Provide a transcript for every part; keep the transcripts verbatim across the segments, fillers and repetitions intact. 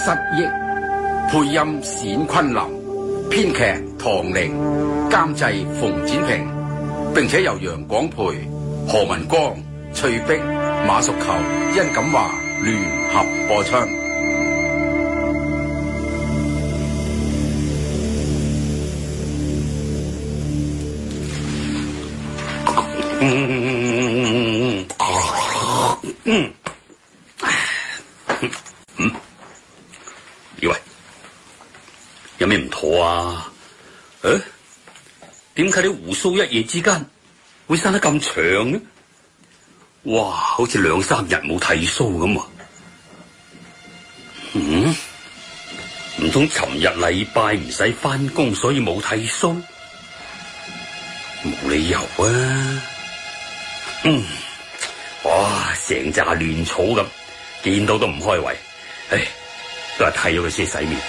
失憶，配音冼昆林，編劇唐玲，監製馮展平，並且由楊廣培、何文光、翠碧、馬淑球、殷錦華聯合播出。 嗯嗯嗯，以為有咩唔妥啊？誒，點解啲鬍鬚一夜之間會生得咁長呢？哇，好似兩三日冇剃鬚咁啊！嗯，唔通尋日禮拜唔使返工，所以冇剃鬚？冇理由啊！嗯，哇，成扎亂草咁，見到都唔開胃。唉，都係剃咗佢先洗面。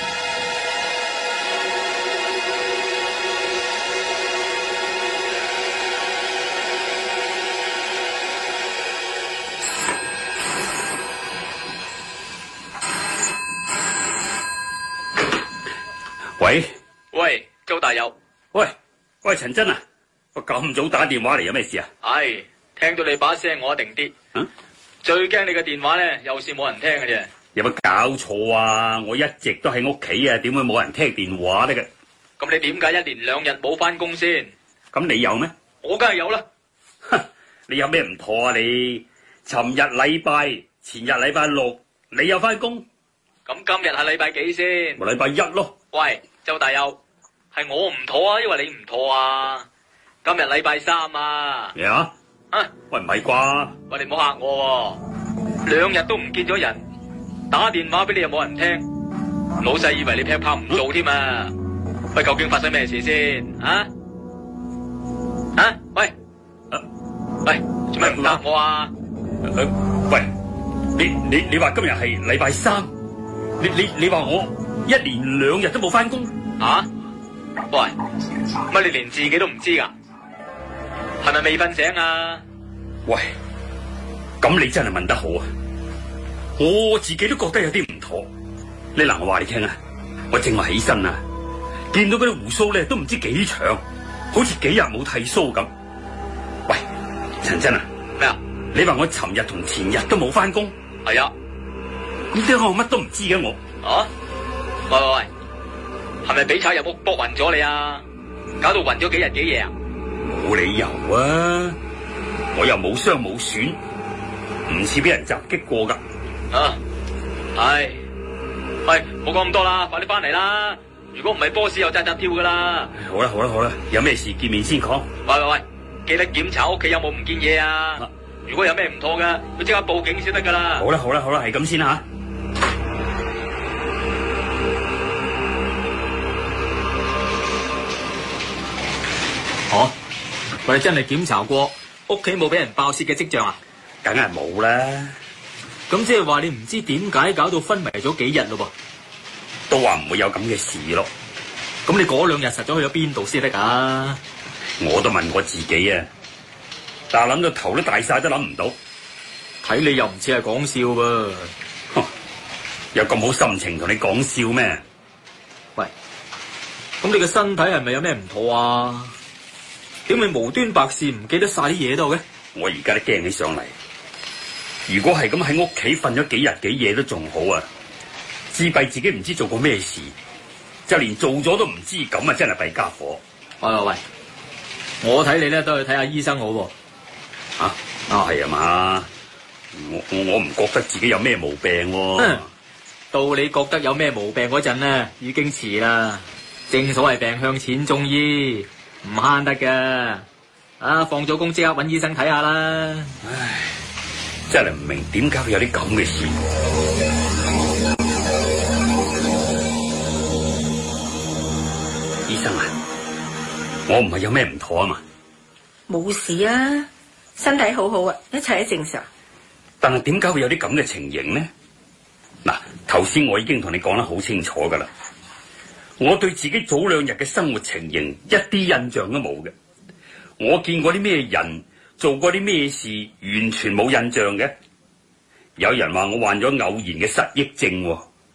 喂喂，周大友。 喂喂，陳真啊！我咁早打電話嚟，有咩事啊？ 唉，聽到你把聲我一定啲。嗯、啊，最驚你嘅電話咧，又是冇人聽嘅啫。 有乜搞錯啊？我一直都喺屋企啊，點會冇人聽電話得嘅？ 咁你點解一連兩日冇翻工先？ 咁你有咩？ 我梗係有啦。 哼，你有咩唔妥啊？你尋日禮拜，前日禮拜六，你有翻工？ 咁今日係禮拜幾先？ 咪禮拜一咯。喂， 周大友，係我唔妥啊，因為你唔妥啊。今日禮拜三啊！ 咩啊？啊！喂，唔係啩？ 喂，你唔好嚇我喎，兩日都唔見咗人，打電話俾你又冇人聽，老細以為你劈炮唔做添啊！喂，究竟發生咩事先？啊？啊？喂！啊、喂，做咩唔答我啊？ 呃、喂，你你你話今日係禮拜三，你你你話我一連兩日都冇翻工啊？喂，乜你連自己都唔知噶？係咪未瞓醒啊？ 喂，咁你真係問得好啊！我自己都覺得有啲唔妥。你嗱，我話你聽啊，我正話起身啊，見到嗰啲鬍鬚咧都唔知幾長，好似幾日冇剃鬚咁。喂，陳真啊， 咩啊？ 你話我尋日同前日都冇翻工？ 係啊。 咁點解我乜都唔知嘅我？ 啊？喂喂喂，係咪俾賊入屋搏暈咗你啊？搞到暈咗幾日幾夜啊？ 冇理由啊！我又冇傷冇損，唔似俾人襲擊過噶。 啊，唉，喂，冇講咁多啦，快啲翻嚟啦！如果唔係 boss 又扎扎跳噶啦。 好啦好啦好啦，有咩事見面先講。 喂喂喂，記得檢查屋企有冇唔見嘢啊！啊如果有咩唔妥嘅，要即刻報警先得噶啦。 好啦好啦好啦，係咁先吓。 哦。我哋真係檢查過，屋企冇俾人爆竊嘅跡象啊？ 梗係冇啦。 咁即係話你唔知點解搞到昏迷咗幾日咯噃？ 都話唔會有咁嘅事咯。 咁你嗰兩日實咗去咗邊度先得噶？ 我都問過自己啊，但係諗到頭都大晒都諗唔到。 睇你又唔似係講笑噃。 有咁好心情同你講笑咩？ 喂，咁你個身體係咪有咩唔妥啊？點會無端白事唔記得晒啲嘢度嘅？ 我而家都驚起上嚟。如果係咁喺屋企瞓咗幾日幾夜都仲好啊，自閉自己唔知做過咩事，就連做咗都唔知，咁啊真係弊家伙。 喂喂喂，我睇你咧都去睇下醫生好喎。 吓啊係啊嘛，我我我唔覺得自己有咩毛病喎。 嗯，到你覺得有咩毛病嗰陣咧，已經遲啦。正所謂病向淺中醫。唔慳得噶，啊！放咗工即刻搵醫生睇下啦。 唉，真係唔明點解會有啲咁嘅事。醫生啊，我唔係有咩唔妥啊嘛？ 冇事啊，身體好好啊，一切都正常。 但係點解會有啲咁嘅情形呢？嗱，頭先我已經同你講得好清楚噶啦。我對自己早兩日嘅生活情形一啲印象都冇嘅，我見過啲咩人，做過啲咩事，完全冇印象嘅。有人話我患咗偶然嘅失憶症，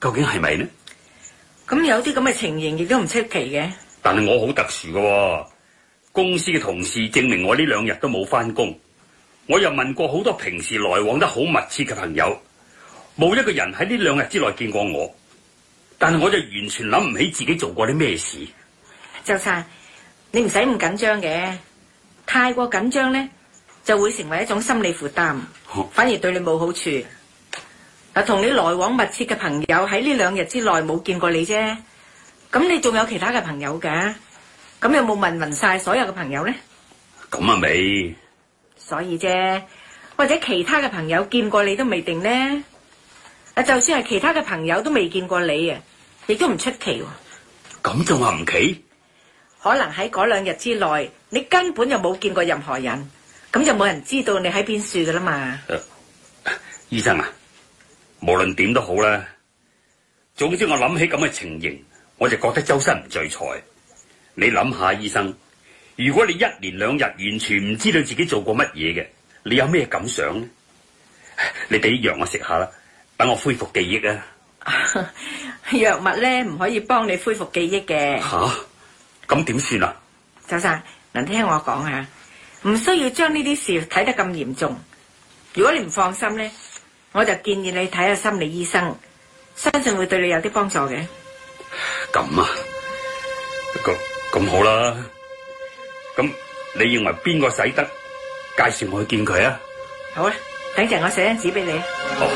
究竟係咪呢？ 咁有啲咁嘅情形亦都唔出奇嘅。 但係我好特殊嘅，公司嘅同事證明我呢兩日都冇翻工。我又問過好多平時來往得好密切嘅朋友，冇一個人喺呢兩日之內見過我。但係我就完全諗唔起自己做過啲咩事。 周生，你唔使咁緊張嘅，太過緊張咧就會成為一種心理負擔，反而對你冇好處。嗱，同你來往密切嘅朋友喺呢兩日之內冇見過你啫，咁你仲有其他嘅朋友㗎？咁有冇問勻晒所有嘅朋友咧？ 咁啊未。 所以啫，或者其他嘅朋友見過你都未定咧。啊，就算係其他嘅朋友都未見過你啊，亦都唔出奇。 咁仲話唔奇？ 可能喺嗰兩日之內，你根本就冇見過任何人，咁就冇人知道你喺邊處噶啦嘛。 呃、醫生啊，無論點都好啦。總之我諗起咁嘅情形，我就覺得周身唔聚財。你諗下，醫生，如果你一連兩日完全唔知道自己做過乜嘢嘅，你有咩感想呢？你俾藥我食下啦，等我恢復記憶啊。 藥物咧唔可以幫你恢復記憶嘅。 吓，咁點算啊？ 周生，嗱，聽我講啊，唔需要將呢啲事睇得咁嚴重。如果你唔放心咧，我就建議你睇下心理醫生，相信會對你有啲幫助嘅。 咁啊，咁咁好啦。咁你認為邊個使得介紹我去見佢啊？ 好啦，等陣我寫張紙俾你。 好。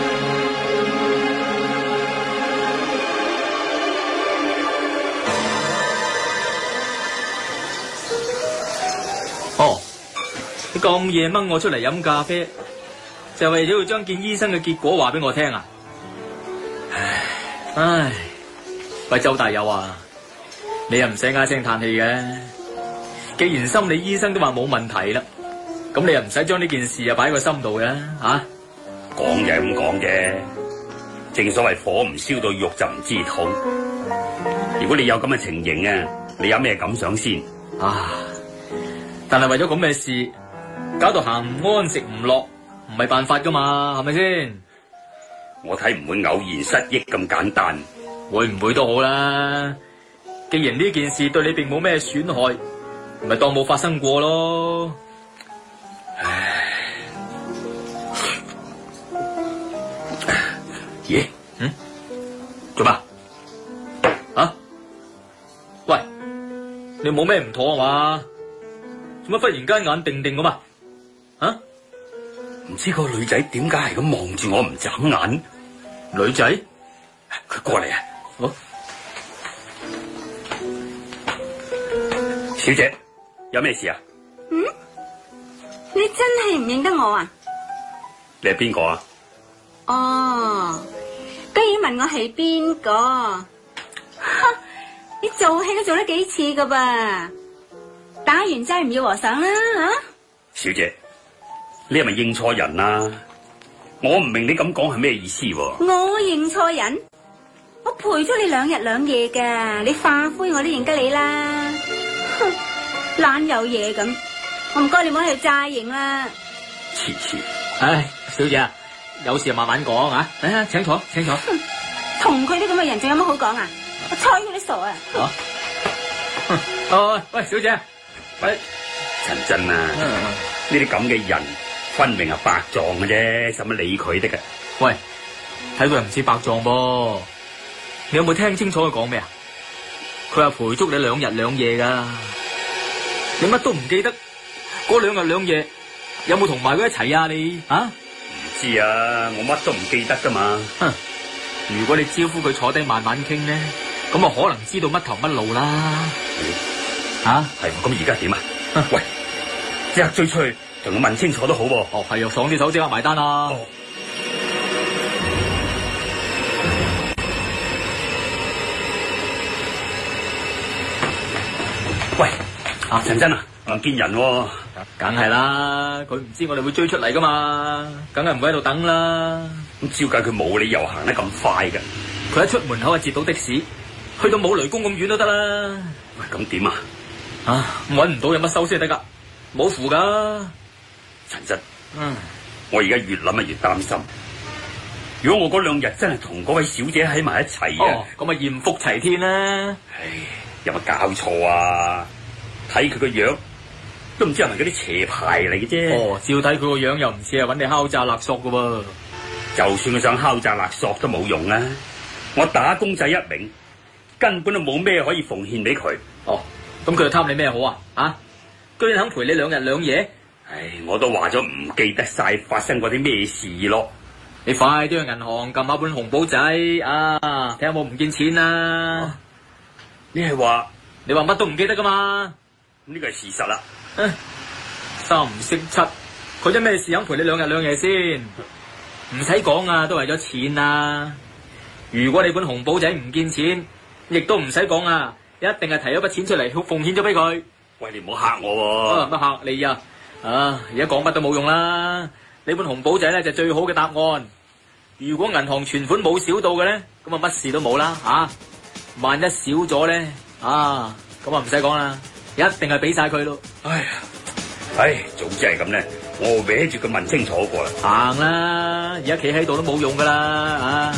哦，你咁夜掹我出嚟飲咖啡，就為咗要將見醫生嘅結果話俾我聽啊？唉，唉，喂，周大友啊，你又唔使唉聲嘆氣嘅。既然心理醫生都話冇問題啦，咁你又唔使將呢件事啊擺喺個心度嘅吓。 講就係咁講啫，正所謂火唔燒到肉就唔知痛。如果你有咁嘅情形啊，你有咩感想先？ 啊！但係為咗咁嘅事，搞到行唔安食唔落，唔係辦法噶嘛，係咪先？ 我睇唔會偶然失憶咁簡單， 會唔會都好啦。既然呢件事對你並冇咩損害，咪當冇發生過咯。 唉，咦？ 嗯？做咩？啊？喂，你冇咩唔妥啊嘛？做乜忽然間眼定定咁啊？啊？ 唔知個女仔點解係咁望住我唔眨眼？ 女仔？ 佢過嚟啊！ 好， 小姐，有咩事啊？ 嗯？你真係唔認得我啊？ 你係邊個啊？ 哦，居然問我係邊個？你做戲都做得幾次噶噃？打完齋唔要和尚啦吓！ 小姐，你係咪認錯人啊？我唔明你咁講係咩意思喎？ 我認錯人？我陪咗你兩日兩夜噶，你化灰我都認得你啦。哼，懶有嘢咁，我唔該你唔好喺度詐型啦。 黐線！ 唉，小姐啊，有事就慢慢講啊！嚟啊，請坐，請坐。 同佢啲咁嘅人仲有乜好講啊？我睬佢啲傻啊！ 啊！哦，喂，小姐。喂， 陳真啊，呢啲咁嘅人分明係白撞嘅啫，使乜理佢得㗎？ 喂，睇佢又唔似白撞噃，你有冇聽清楚佢講咩啊？佢話陪足你兩日兩夜噶，你乜都唔記得？嗰兩日兩夜有冇同埋佢一齊啊？你啊？ 唔知啊，我乜都唔記得噶嘛。 哼，如果你招呼佢坐低慢慢傾咧，咁啊可能知道乜頭乜路啦。吓， 係咁而家點啊？喂，即刻追出去同佢問清楚都好喎。 哦，係啊，爽啲手即刻埋單啦。 哦、喂，啊陳真啊，唔見人喎。 梗係啦，佢唔知我哋會追出嚟噶嘛，梗係唔會喺度等啦。 咁照計佢冇理由行得咁快噶。 佢一出門口就截到的士，去到冇雷公咁遠都得啦。 喂，咁點啊？ 啊，搵唔到有乜收先得噶，冇符噶。 陳真， 嗯， 我而家越諗啊越擔心。 如果我嗰兩日真係同嗰位小姐喺埋一齊啊， 咁咪艷福齊天啦！ 唉，有冇搞錯啊？睇佢個樣都唔知係咪嗰啲邪牌嚟嘅啫。 哦，照睇佢個樣又唔似係揾你敲詐勒索噶喎。 就算佢想敲詐勒索都冇用啊！我打工仔一名，根本都冇咩可以奉獻俾佢。 哦，咁佢又貪你咩好啊？啊，居然肯陪你兩日兩夜？ 唉，我都話咗唔記得晒發生過啲咩事咯。 你快啲去銀行撳下本紅簿仔啊，睇下有冇唔見錢啊！ 啊你係話你話乜都唔記得噶嘛？ 呢個係事實啦。 唉，三唔識七，佢因咩事肯陪你兩日兩夜先？唔使講啊，都為咗錢啊！如果你本紅簿仔唔見錢，亦都唔使講啊，一定係提咗筆錢出嚟，奉獻咗俾佢。 喂，你唔好嚇我喎！ 乜嚇你啊？啊，而家講乜都冇用啦！你本紅簿仔咧就最好嘅答案。如果銀行存款冇少到嘅咧，咁啊乜事都冇啦啊！萬一少咗咧啊，咁啊唔使講啦，一定係俾晒佢咯。 哎呀，唉，早知係咁咧，我搲住佢問清楚過啦。 行啦，而家企喺度都冇用噶啦啊！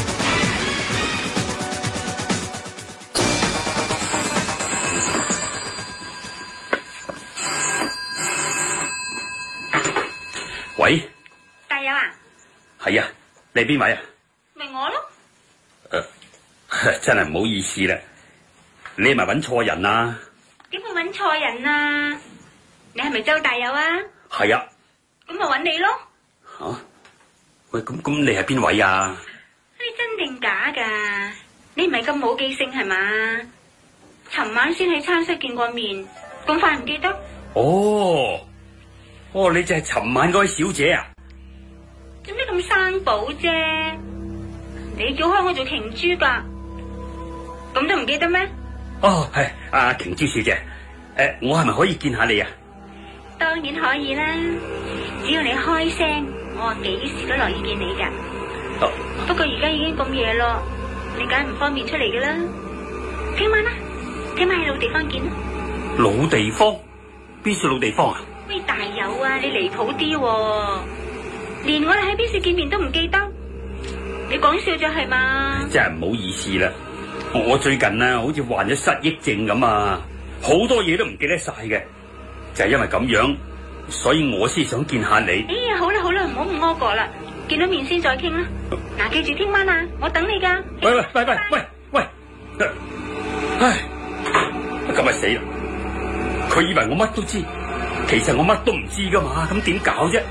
喂， 大友啊， 係啊，你係邊位啊？ 咪我咯。 誒、呃，真係唔好意思啦，你係咪揾錯人啊？ 點會揾錯人啊？你係咪周大友啊？ 係啊。 咁咪揾你咯。 吓、啊？喂，咁咁你係邊位啊？ 你真定假噶？你唔係咁冇記性係嘛？尋晚先喺餐室見過面，咁快唔記得？ 哦。哦，你就係尋晚嗰位小姐啊？ 做咩咁生保啫？你叫開我做瓊珠噶，咁都唔記得咩？ 哦，係阿瓊珠小姐，誒、呃，我係咪可以見下你啊？ 當然可以啦，只要你開聲，我話幾時都樂意見你噶。 哦、 不過而家已經咁夜咯，你梗係唔方便出嚟噶啦。聽晚啦，聽晚喺老地方見啦。 老地方？邊處老地方啊？ 喂，大友啊，你離譜啲喎，連我哋喺邊處見面都唔記得，你講笑咗係嘛？ 真係唔好意思啦，我最近啊好似患咗失憶症咁啊，好多嘢都唔記得晒嘅，就係因為咁樣，所以我先想見下你。 哎呀，好啦好啦，唔好咁屙過啦，見到面先再傾啦。嗱，記住聽晚啊，我等你噶。 喂喂喂喂喂喂，唉，咁咪死啦！佢以為我乜都知。其實我乜都唔知噶嘛，咁點搞啫？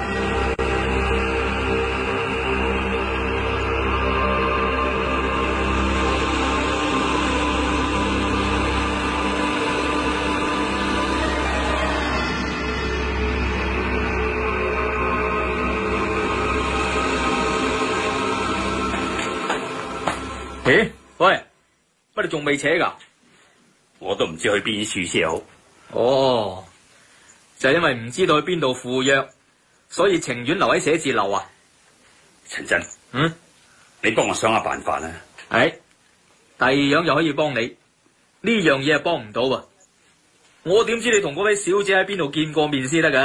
咦？喂，乜你仲未扯噶？ 我都唔知去邊處先好。 哦。就係因為唔知道去邊度赴約，所以情願留喺寫字樓啊！ 陳真， 嗯， 你幫我想下辦法啦。 係，第二樣又可以幫你，呢樣嘢係幫唔到喎。我點知你同嗰位小姐喺邊度見過面先得噶？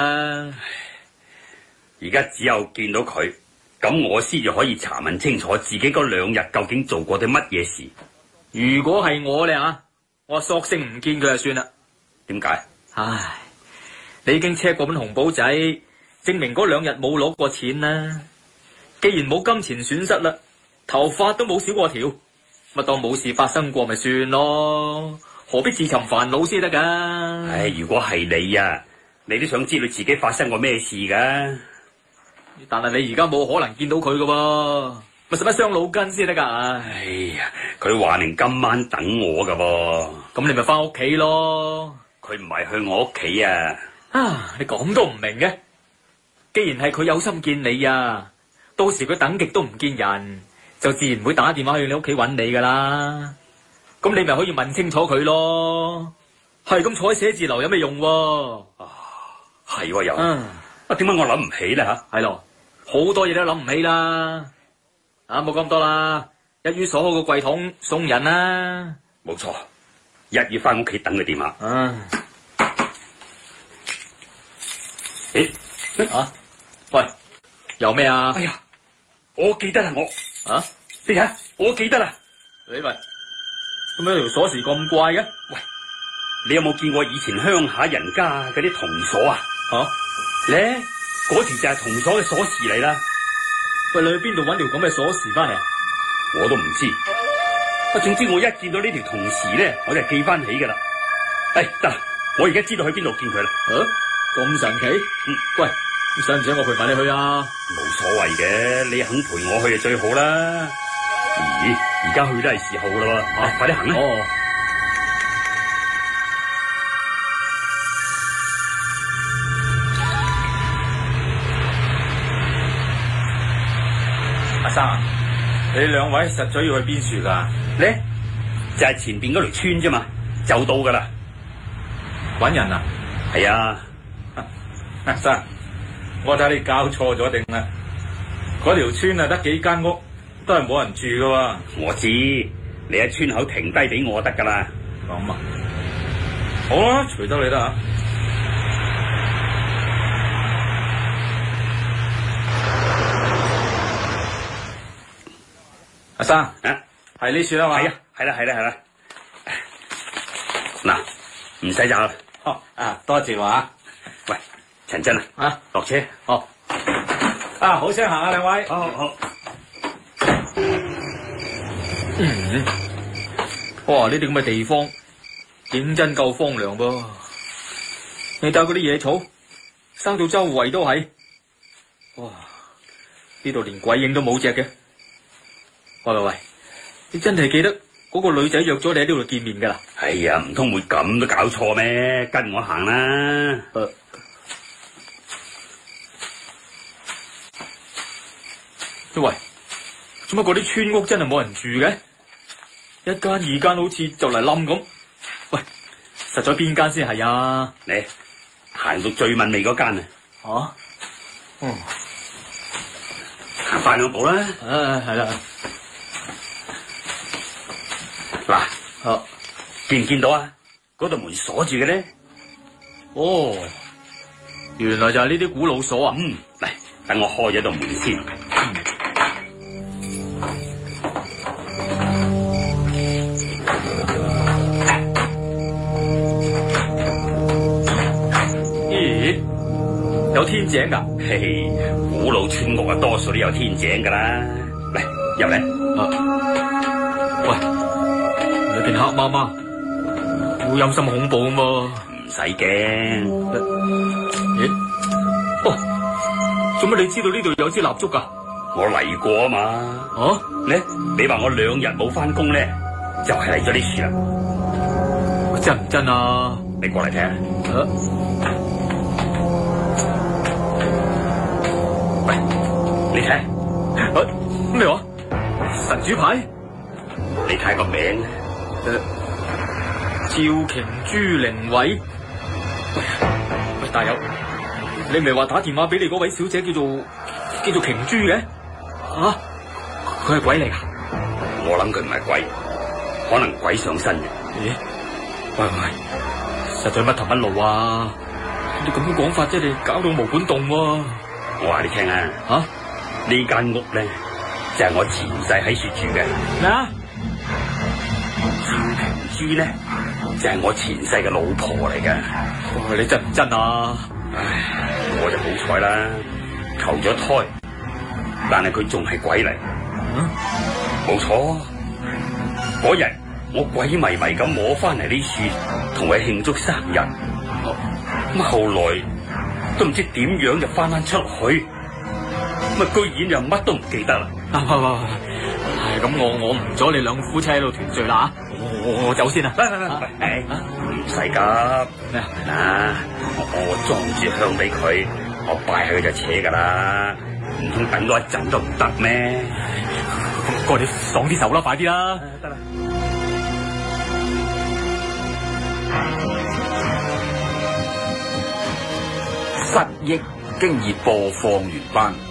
而家只有見到佢，咁我先至可以查問清楚自己嗰兩日究竟做過啲乜嘢事。 如果係我咧啊，我索性唔見佢就算啦。 點解？ 唉。你已經 check 過本紅簿仔，證明嗰兩日冇攞過錢啦。既然冇金錢損失啦，頭髮都冇少過條，咪當冇事發生過咪算咯，何必自尋煩惱先得噶？ 唉，如果係你啊，你都想知道自己發生過咩事噶。 但係你而家冇可能見到佢噶喎，咪使乜傷腦筋先得噶？ 哎呀，佢話明今晚等我噶喎， 咁你咪翻屋企咯。 佢唔係去我屋企啊。 啊！你講都唔明嘅，既然係佢有心見你啊，到時佢等極都唔見人，就自然會打電話去你屋企揾你噶啦。咁你咪可以問清楚佢咯。係咁坐喺寫字樓有咩用？啊， 係喎又， 啊， 點解我諗唔起咧吓？ 係咯，好多嘢都諗唔起啦。啊，冇咁多啦，一於鎖好個櫃桶送人啦。 冇錯，一於翻屋企等佢電話。 啊。 誒， 啊，喂，有咩啊？ 哎呀， 我記得啦，我啊， 你睇下，我記得啦。 你喂，咁樣條鎖匙咁怪嘅？ 喂，你有冇見過以前鄉下人家嗰啲銅鎖啊？ 吓， 咧嗰條就係銅鎖嘅鎖匙嚟啦。 喂，你去邊度搵條咁嘅鎖匙翻嚟？ 我都唔知。啊，總之我一見到呢條銅匙咧，我就記翻起噶啦。誒，得啦，我而家知道去邊度見佢啦。 啊，咁神奇？ 嗯， 喂，使唔使我陪埋你去啊？ 冇所謂嘅，你肯陪我去就最好啦。咦，而家去都係時候啦喎，啊，快啲行啦。 哦。阿生，你兩位實在要去邊處噶？ 咧就係前邊嗰條村啫嘛，就到噶啦。 搵人啊？ 係啊。 阿生，我睇你搞錯咗定啦？嗰條村啊，得幾間屋，都係冇人住噶喎。 我知，你喺村口停低俾我得噶啦。 咁啊，好啦，隨得你得吓。阿生， 啊， 係呢處啦嘛？ 係啊，係啦，係啦，係啦。嗱，唔使走啦。 哦，啊，多謝話。 喂，陳真啊， 啊， 落車。 好。啊，好聲行啊，兩位。 好好好。 嗯，哇！呢啲咁嘅地方，認真夠荒涼噃。你睇嗰啲野草，生到周圍都係。哇！呢度連鬼影都冇隻嘅。喂喂喂，你真係記得嗰個女仔約咗你喺呢度見面噶啦？ 哎呀，唔通會咁都搞錯咩？跟我行啦。 誒，喂，做乜嗰啲村屋真係冇人住嘅？一間二間好似就嚟冧咁。喂，實在邊間先係啊？ 你行到最問味嗰間啊？ 吓？嗯， 行快兩步啦。 啊，係啦。 嗱， 好， 見唔見到啊？嗰度門鎖住嘅咧。 哦，原來就係呢啲古老鎖啊。 嗯，嚟，等我開咗道門先。 咦，有天井噶？ 嘿嘿，古老村屋啊，多數都有天井噶啦。嚟，入嚟。 啊，喂。裏邊黑麻麻，好陰森恐怖咁噃。 唔使驚。 咦？哦，做乜你知道呢度有支蠟燭噶？ 我嚟過啊嘛。 啊？ 咧，你話我兩日冇翻工咧，就係嚟咗呢處啦。 真唔真啊？ 你過嚟睇下。 啊？ 喂，你睇。 啊？咩話？神主牌？ 你睇個名。 誒，趙瓊珠靈位。喂，大友，你唔係話打電話俾你嗰位小姐叫做叫做瓊珠嘅？啊，佢係鬼嚟噶？ 我諗佢唔係鬼，可能鬼上身嘅。 咦？喂喂，實在乜頭乜路啊！你咁樣講法，即係你搞到毛管戙喎。 我話你聽啊， 吓， 呢間屋咧就係我前世喺處住嘅。 咩啊？ 趙瓊珠咧就係我前世嘅老婆嚟嘅。 哇，你真唔真啊？ 唉，我就好彩啦，投咗胎，但係佢仲係鬼嚟。冇錯，嗰日我鬼迷迷咁摸翻嚟呢處，同佢慶祝生日。咁後來都唔知點樣就翻翻出去，咁啊居然又乜都唔記得啦。 啊，喂喂喂，係咁，我我唔阻你兩夫妻喺度團聚啦，我我走先啦。 喂喂喂，誒，唔使急。 咩啊？ 嗱，我我裝住香俾佢，我拜下佢就扯噶啦，唔通等多一陣都唔得咩？ 咁過你爽啲手啦，快啲啦！ 得啦。 失憶經已播放完畢。